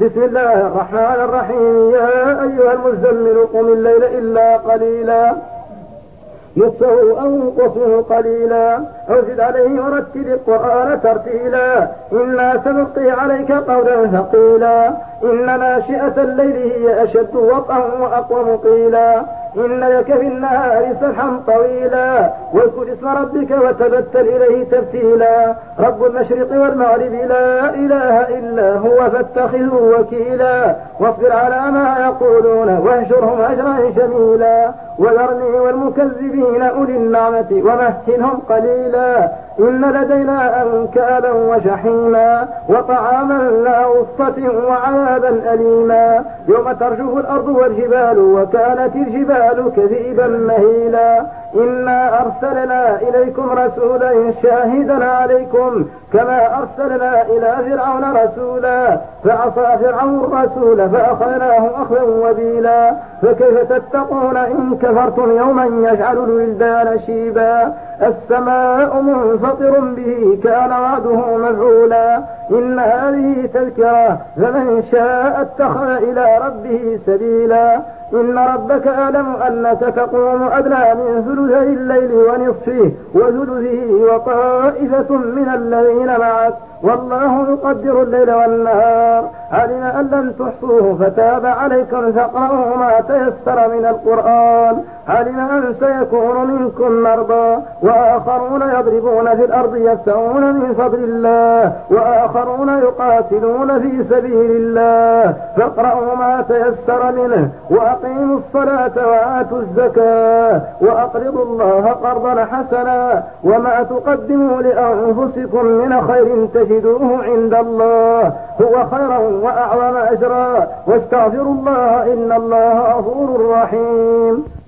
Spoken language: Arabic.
بسم الله الرحمن الرحيم. يا أيها المزمل قم الليل إلا قليلا نصفه أو انقص منه قليلا أو زد عليه ورتل القرآن ترتيلا إنا سنلقي عليك قولا ثقيلا إن ناشئة الليل هي أشد وطئا وأقوم قيلا إن لك في النهار سبحا طويلا واذكر اسم ربك وتبتل إليه تبتيلا رب المشرق والمغرب لا إله إلا هو فاتخذه وكيلا واصبر على ما يقولون واهجرهم هجرا جميلا وذرني والمكذبين أولي النعمة ومهلهم قليلا إن لدينا أنكالا وجحيما وطعاما ذا غصة وعذابا أليما يوم ترجف الأرض والجبال وكانت الجبال كثيبا مهيلا إنا أرسلنا إليكم رسولا شاهدا عليكم كما أرسلنا إلى فرعون رسولا فعصى فرعون الرسول فأخذناه أخذا وبيلا فكيف تتقون إن كفرتم يوما يجعل الولدان شيبا السماء منفطر به كان وعده مفعولا إن هذه تذكرة فمن شاء اتخذ إلى ربه سبيلا إن ربك أعلم أنك تقوم أدنى من ثلثي الليل ونصفه وثلثه وطائفة من الذين معك والله يقدر الليل والنهار علم أن لن تحصوه فتاب عليكم فاقرؤوا ما تيسر من القرآن علم أن سيكون منكم مرضى وآخرون يضربون في الأرض يبتغون من فضل الله وآخرون يقاتلون في سبيل الله فاقرؤوا ما تيسر منه وأقيموا الصلاة وآتوا الزكاة وأقرضوا الله قرضا حسنا وما تقدموا لأنفسكم من خير تجدوه عند الله هو خيرا وأعظم أجرا واستغفروا الله إن الله غفور رحيم.